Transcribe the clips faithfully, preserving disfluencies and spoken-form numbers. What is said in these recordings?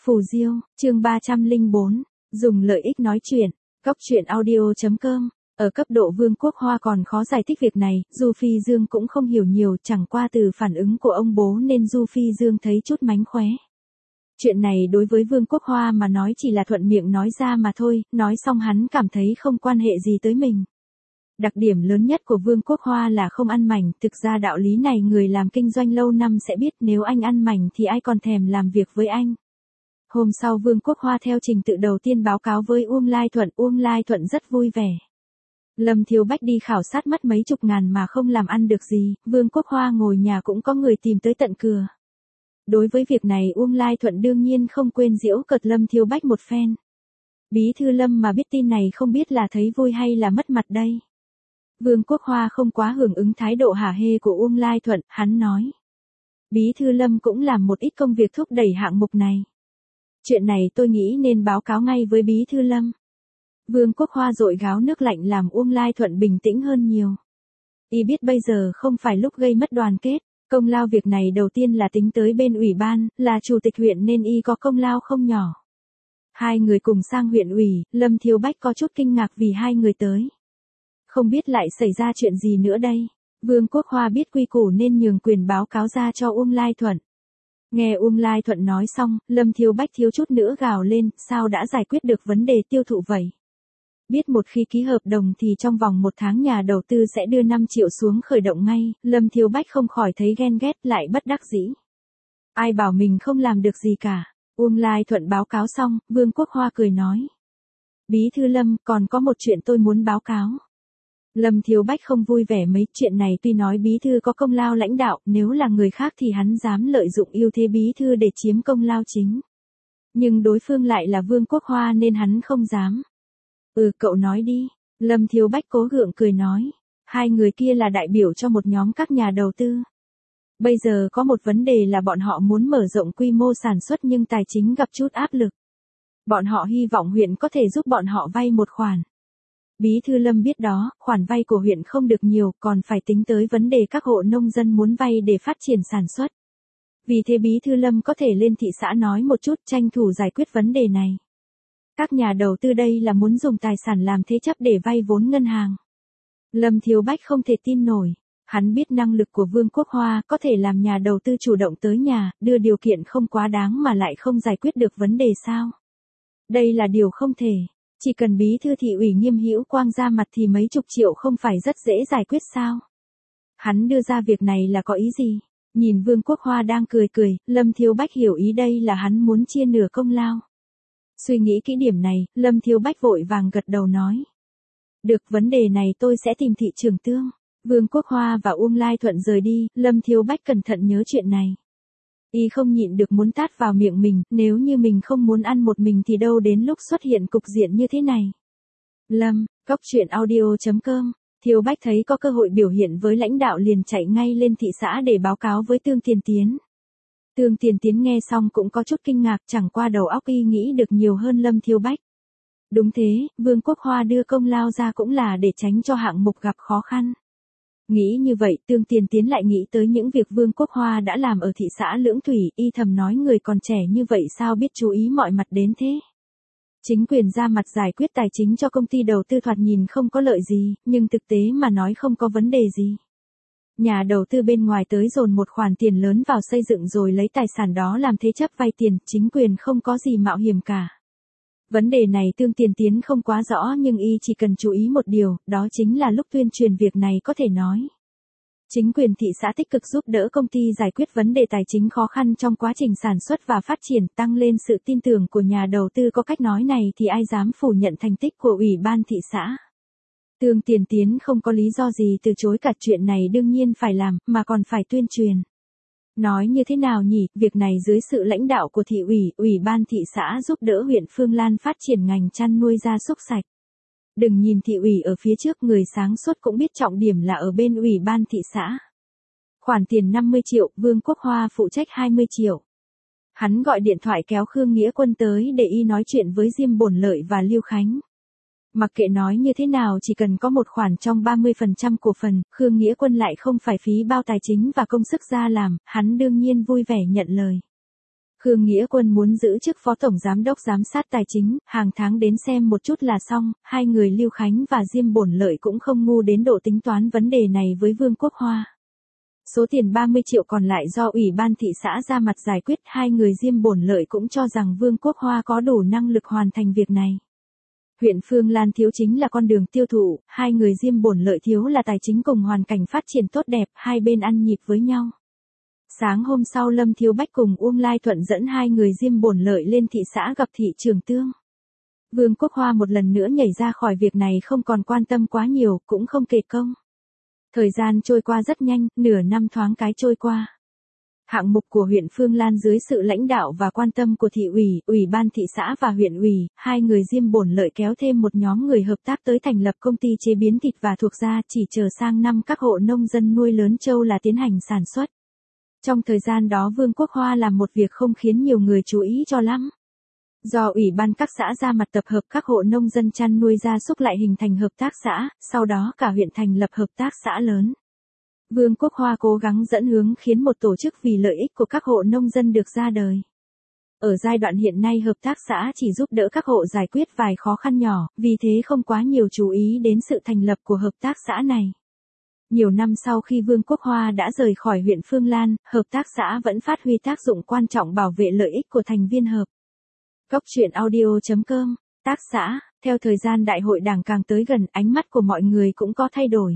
Phù Diêu, chương ba trăm lẻ bốn, dùng lợi ích nói chuyện, góc chuyện audio.com. Ở cấp độ Vương quốc Hoa còn khó giải thích việc này, Du Phi Dương cũng không hiểu nhiều, chẳng qua từ phản ứng của ông bố nên Du Phi Dương thấy chút mánh khóe. Chuyện này đối với Vương quốc Hoa mà nói chỉ là thuận miệng nói ra mà thôi, nói xong hắn cảm thấy không quan hệ gì tới mình. Đặc điểm lớn nhất của Vương quốc Hoa là không ăn mảnh, thực ra đạo lý này người làm kinh doanh lâu năm sẽ biết, nếu anh ăn mảnh thì ai còn thèm làm việc với anh. Hôm sau Vương quốc Hoa theo trình tự đầu tiên báo cáo với Uông Lai Thuận, Uông Lai Thuận rất vui vẻ. Lâm Thiếu Bách đi khảo sát mất mấy chục ngàn mà không làm ăn được gì, Vương quốc Hoa ngồi nhà cũng có người tìm tới tận cửa. Đối với việc này Uông Lai Thuận đương nhiên không quên giễu cợt Lâm Thiếu Bách một phen. Bí thư Lâm mà biết tin này không biết là thấy vui hay là mất mặt đây. Vương quốc Hoa không quá hưởng ứng thái độ hả hê của Uông Lai Thuận, hắn nói. Bí thư Lâm cũng làm một ít công việc thúc đẩy hạng mục này. Chuyện này tôi nghĩ nên báo cáo ngay với Bí thư Lâm. Vương quốc Hoa dội gáo nước lạnh làm Uông Lai Thuận bình tĩnh hơn nhiều. Y biết bây giờ không phải lúc gây mất đoàn kết, công lao việc này đầu tiên là tính tới bên ủy ban, là chủ tịch huyện nên Y có công lao không nhỏ. Hai người cùng sang huyện ủy, Lâm Thiếu Bách có chút kinh ngạc vì hai người tới. Không biết lại xảy ra chuyện gì nữa đây. Vương quốc Hoa biết quy củ nên nhường quyền báo cáo ra cho Uông Lai Thuận. Nghe Uông Lai Thuận nói xong, Lâm Thiếu Bách thiếu chút nữa gào lên, sao đã giải quyết được vấn đề tiêu thụ vậy? Biết một khi ký hợp đồng thì trong vòng một tháng nhà đầu tư sẽ đưa năm triệu xuống khởi động ngay, Lâm Thiếu Bách không khỏi thấy ghen ghét lại bất đắc dĩ. Ai bảo mình không làm được gì cả. Uông Lai Thuận báo cáo xong, Vương quốc Hoa cười nói. Bí thư Lâm, còn có một chuyện tôi muốn báo cáo. Lâm Thiếu Bách không vui vẻ mấy, chuyện này tuy nói bí thư có công lao lãnh đạo, nếu là người khác thì hắn dám lợi dụng ưu thế bí thư để chiếm công lao chính. Nhưng đối phương lại là Vương quốc Hoa nên hắn không dám. Ừ, cậu nói đi. Lâm Thiếu Bách cố gượng cười nói. Hai người kia là đại biểu cho một nhóm các nhà đầu tư. Bây giờ có một vấn đề là bọn họ muốn mở rộng quy mô sản xuất nhưng tài chính gặp chút áp lực. Bọn họ hy vọng huyện có thể giúp bọn họ vay một khoản. Bí thư Lâm biết đó, khoản vay của huyện không được nhiều, còn phải tính tới vấn đề các hộ nông dân muốn vay để phát triển sản xuất. Vì thế Bí thư Lâm có thể lên thị xã nói một chút, tranh thủ giải quyết vấn đề này. Các nhà đầu tư đây là muốn dùng tài sản làm thế chấp để vay vốn ngân hàng. Lâm Thiếu Bách không thể tin nổi. Hắn biết năng lực của Vương quốc Hoa có thể làm nhà đầu tư chủ động tới nhà, đưa điều kiện không quá đáng mà lại không giải quyết được vấn đề sao. Đây là điều không thể. Chỉ cần bí thư thị ủy Nghiêm Hữu Quang ra mặt thì mấy chục triệu không phải rất dễ giải quyết sao. Hắn đưa ra việc này là có ý gì? Nhìn Vương quốc Hoa đang cười cười, Lâm Thiếu Bách hiểu ý đây là hắn muốn chia nửa công lao. Suy nghĩ kỹ điểm này, Lâm Thiếu Bách vội vàng gật đầu nói. Được, vấn đề này tôi sẽ tìm thị trưởng Tương. Vương quốc Hoa và Uông Lai Thuận rời đi, Lâm Thiếu Bách cẩn thận nhớ chuyện này. Y không nhịn được muốn tát vào miệng mình, nếu như mình không muốn ăn một mình thì đâu đến lúc xuất hiện cục diện như thế này. Lâm, góc chuyện audio.com, Thiếu Bách thấy có cơ hội biểu hiện với lãnh đạo liền chạy ngay lên thị xã để báo cáo với Tương Tiền Tiến. Tương Tiền Tiến nghe xong cũng có chút kinh ngạc, chẳng qua đầu óc y nghĩ được nhiều hơn Lâm Thiếu Bách. Đúng thế, Vương quốc Hoa đưa công lao ra cũng là để tránh cho hạng mục gặp khó khăn. Nghĩ như vậy, Tương Tiền Tiến lại nghĩ tới những việc Vương quốc Hoa đã làm ở thị xã Lưỡng Thủy, y thầm nói người còn trẻ như vậy sao biết chú ý mọi mặt đến thế. Chính quyền ra mặt giải quyết tài chính cho công ty đầu tư thoạt nhìn không có lợi gì, nhưng thực tế mà nói không có vấn đề gì. Nhà đầu tư bên ngoài tới dồn một khoản tiền lớn vào xây dựng rồi lấy tài sản đó làm thế chấp vay tiền, chính quyền không có gì mạo hiểm cả. Vấn đề này Tương Tiền Tiến không quá rõ nhưng y chỉ cần chú ý một điều, đó chính là lúc tuyên truyền việc này có thể nói. Chính quyền thị xã tích cực giúp đỡ công ty giải quyết vấn đề tài chính khó khăn trong quá trình sản xuất và phát triển, tăng lên sự tin tưởng của nhà đầu tư, có cách nói này thì ai dám phủ nhận thành tích của ủy ban thị xã. Tương Tiền Tiến không có lý do gì từ chối cả, chuyện này đương nhiên phải làm, mà còn phải tuyên truyền. Nói như thế nào nhỉ, việc này dưới sự lãnh đạo của thị ủy, ủy ban thị xã giúp đỡ huyện Phương Lan phát triển ngành chăn nuôi gia súc sạch. Đừng nhìn thị ủy ở phía trước, người sáng suốt cũng biết trọng điểm là ở bên ủy ban thị xã. Khoản tiền năm mươi triệu, Vương quốc Hoa phụ trách hai mươi triệu. Hắn gọi điện thoại kéo Khương Nghĩa Quân tới để y nói chuyện với Diêm Bổn Lợi và Lưu Khánh. Mặc kệ nói như thế nào chỉ cần có một khoản trong ba mươi phần trăm cổ phần, Khương Nghĩa Quân lại không phải phí bao tài chính và công sức ra làm, hắn đương nhiên vui vẻ nhận lời. Khương Nghĩa Quân muốn giữ chức phó tổng giám đốc giám sát tài chính, hàng tháng đến xem một chút là xong, hai người Lưu Khánh và Diêm Bổn Lợi cũng không ngu đến độ tính toán vấn đề này với Vương Quốc Hoa. Số tiền ba mươi triệu còn lại do Ủy ban thị xã ra mặt giải quyết, hai người Diêm Bổn Lợi cũng cho rằng Vương Quốc Hoa có đủ năng lực hoàn thành việc này. Huyện Phương Lan thiếu chính là con đường tiêu thụ, hai người Diêm Bổn Lợi thiếu là tài chính cùng hoàn cảnh phát triển tốt đẹp, hai bên ăn nhịp với nhau. Sáng hôm sau Lâm Thiếu Bách cùng Uông Lai Thuận dẫn hai người Diêm Bổn Lợi lên thị xã gặp thị trưởng Tương. Vương Quốc Hoa một lần nữa nhảy ra khỏi việc này, không còn quan tâm quá nhiều, cũng không kể công. Thời gian trôi qua rất nhanh, nửa năm thoáng cái trôi qua. Hạng mục của huyện Phương Lan dưới sự lãnh đạo và quan tâm của thị ủy, ủy ban thị xã và huyện ủy, hai người Diêm Bổn Lợi kéo thêm một nhóm người hợp tác tới thành lập công ty chế biến thịt và thuộc gia, chỉ chờ sang năm các hộ nông dân nuôi lớn trâu là tiến hành sản xuất. Trong thời gian đó Vương Quốc Hoa làm một việc không khiến nhiều người chú ý cho lắm. Do ủy ban các xã ra mặt tập hợp các hộ nông dân chăn nuôi gia súc lại hình thành hợp tác xã, sau đó cả huyện thành lập hợp tác xã lớn. Vương Quốc Hoa cố gắng dẫn hướng khiến một tổ chức vì lợi ích của các hộ nông dân được ra đời. Ở giai đoạn hiện nay hợp tác xã chỉ giúp đỡ các hộ giải quyết vài khó khăn nhỏ, vì thế không quá nhiều chú ý đến sự thành lập của hợp tác xã này. Nhiều năm sau khi Vương Quốc Hoa đã rời khỏi huyện Phương Lan, hợp tác xã vẫn phát huy tác dụng quan trọng bảo vệ lợi ích của thành viên hợp. Cốc truyện audio chấm com, tác xã, theo thời gian đại hội đảng càng tới gần, ánh mắt của mọi người cũng có thay đổi.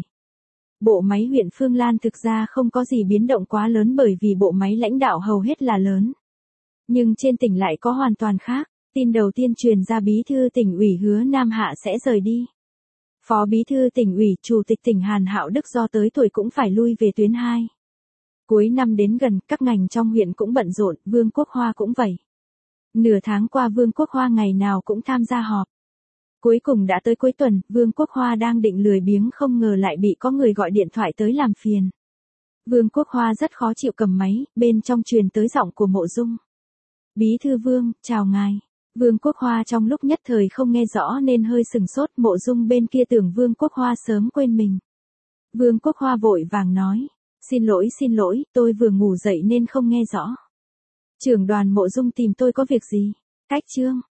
Bộ máy huyện Phương Lan thực ra không có gì biến động quá lớn bởi vì bộ máy lãnh đạo hầu hết là lớn. Nhưng trên tỉnh lại có hoàn toàn khác, tin đầu tiên truyền ra bí thư tỉnh ủy Hứa Nam Hạ sẽ rời đi. Phó bí thư tỉnh ủy, chủ tịch tỉnh Hàn Hạo Đức do tới tuổi cũng phải lui về tuyến hai. Cuối năm đến gần, các ngành trong huyện cũng bận rộn, Vương Quốc Hoa cũng vậy. Nửa tháng qua Vương Quốc Hoa ngày nào cũng tham gia họp. Cuối cùng đã tới cuối tuần, Vương Quốc Hoa đang định lười biếng không ngờ lại bị có người gọi điện thoại tới làm phiền. Vương Quốc Hoa rất khó chịu cầm máy, bên trong truyền tới giọng của Mộ Dung. Bí thư Vương, chào ngài. Vương Quốc Hoa trong lúc nhất thời không nghe rõ nên hơi sừng sốt, Mộ Dung bên kia tưởng Vương Quốc Hoa sớm quên mình. Vương Quốc Hoa vội vàng nói, xin lỗi xin lỗi, tôi vừa ngủ dậy nên không nghe rõ. Trưởng đoàn Mộ Dung tìm tôi có việc gì? Cách Trương,